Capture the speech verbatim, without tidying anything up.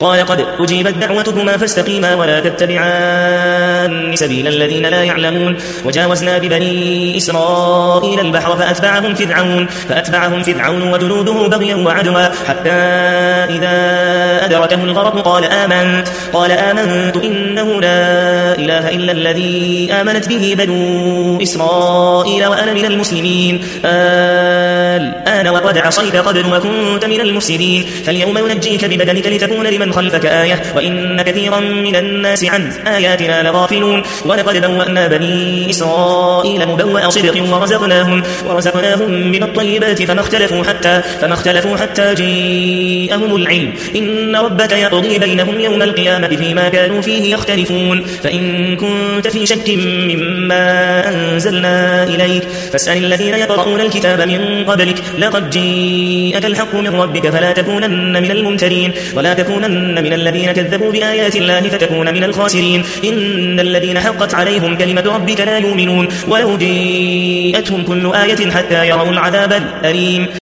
قال قد أجيبت دعوتكما فاستقيما ولا تتبعان سبيل الذين لا يعلمون وجاوزنا ببني إسرائيل البحر فأتبعهم فرعون فأتبعهم فرعون وجنوده بغيا وعدوا حتى إذا أدركه الغرق قال آمنت قال آمنت إنه لا إله إلا الذي آمنت به بنو إسرائيل وأنا من المسلمين الآن وقد عصيت قبل وكنت من المفسدين فاليوم ننجيك ببدنك لتكون لمن خلفك آية وإن كثيرا من الناس عن آياتنا لغافلون ولقد بوأنا بني إسرائيل مبوأ صدق ورزقناهم, ورزقناهم من الطيبات فما اختلفوا حتى, فما اختلفوا حتى جاءهم العلم إن ربك يقضي بينهم يوم القيامة فيما كانوا فيه يختلفون فإن كنت في شك مما أنزلنا إليك فاسأل الذين يقرؤون الكتاب من قبلك لقد جاءك الحق من ربك فلا تكونن من الممترين ولا تكونن من الذين كذبوا بآيات الله فتكون من الخاسرين إن الذين حقت عليهم كلمة ربك لا يؤمنون ولو جاءتهم كل آية حتى يروا العذاب الأليم